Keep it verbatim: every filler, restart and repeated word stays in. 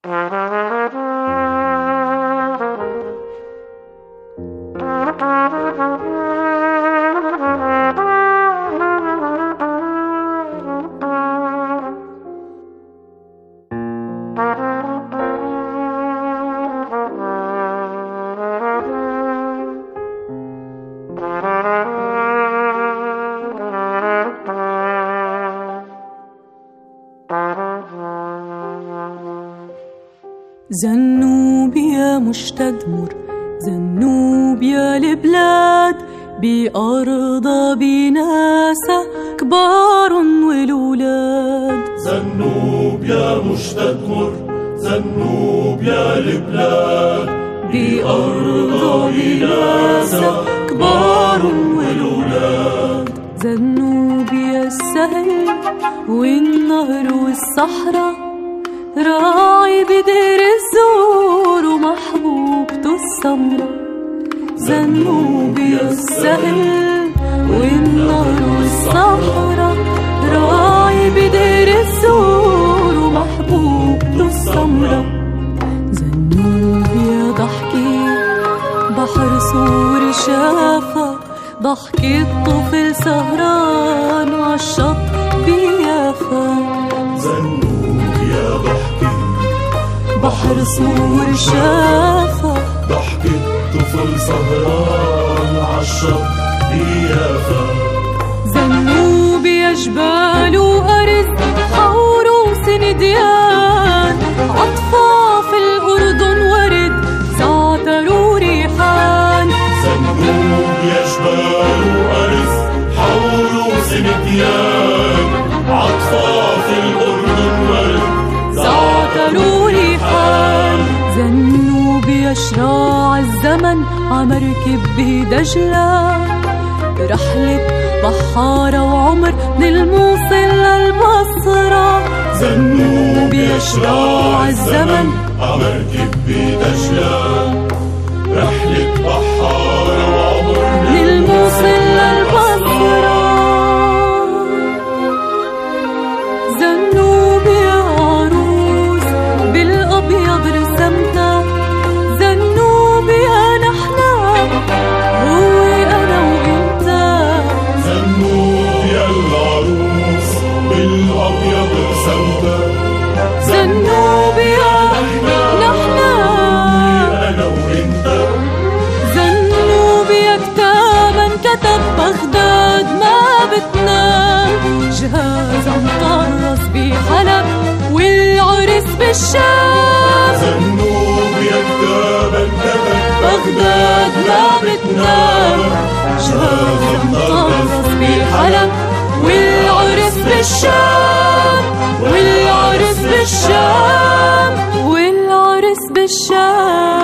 زنوب يا مشتدمر، زنوب يا البلاد، بأرضها بناسها كبار والولاد. زنوب يا مشتدمر، زنوب يا البلاد، بأرضها بناسها كبار والولاد. زنوب يا السهل والنهر والصحراء، راعي بدير الزور ومحبوبته السمرة. زنوب يا السهل والنهر والصحراء، راعي بدير الزور ومحبوبته السمرة. زنوب يا ضحكي بحر صور شافا، ضحكي الطفل سهران عالشط بيافا. زنوب يا ضحكي بحر صور شافا، ضحكي الطفل سهران عالشط بيافا. زنوب يا جبال وأرز حور وسنديان، عطفة في الأردن ورد زعتر وريحان. زنوب يا جبال وأرز حور وسنديان، عطفة في الأردن ورد زعتر وريحان. زنوب يا شراع الزمن عمركب بدجلة، رحلة بحارة وعمر من الموصل للبصرة. زنوب يا شراع الزمن عمركب بدجلة، رحلة بحارة وعمر من الموصل للبصرة. زنوب يا عروس بالأبيض رسمتها، زنوب يا نحنا هو أنا وإنت. زنوب يا العروس بالأبيض رسمتها، زنوب يا نحنا أنا وإنت. زنوب يا كتابا كتب بغداد ما بتنام، جهاز مطرس بحلب والعرس بالشام. زنوب يا كتابا كتب بغداد ما بتنام، جهاز مطرس بحلب والعرس بالشام. والعرس بالشام، والعرس بالشام.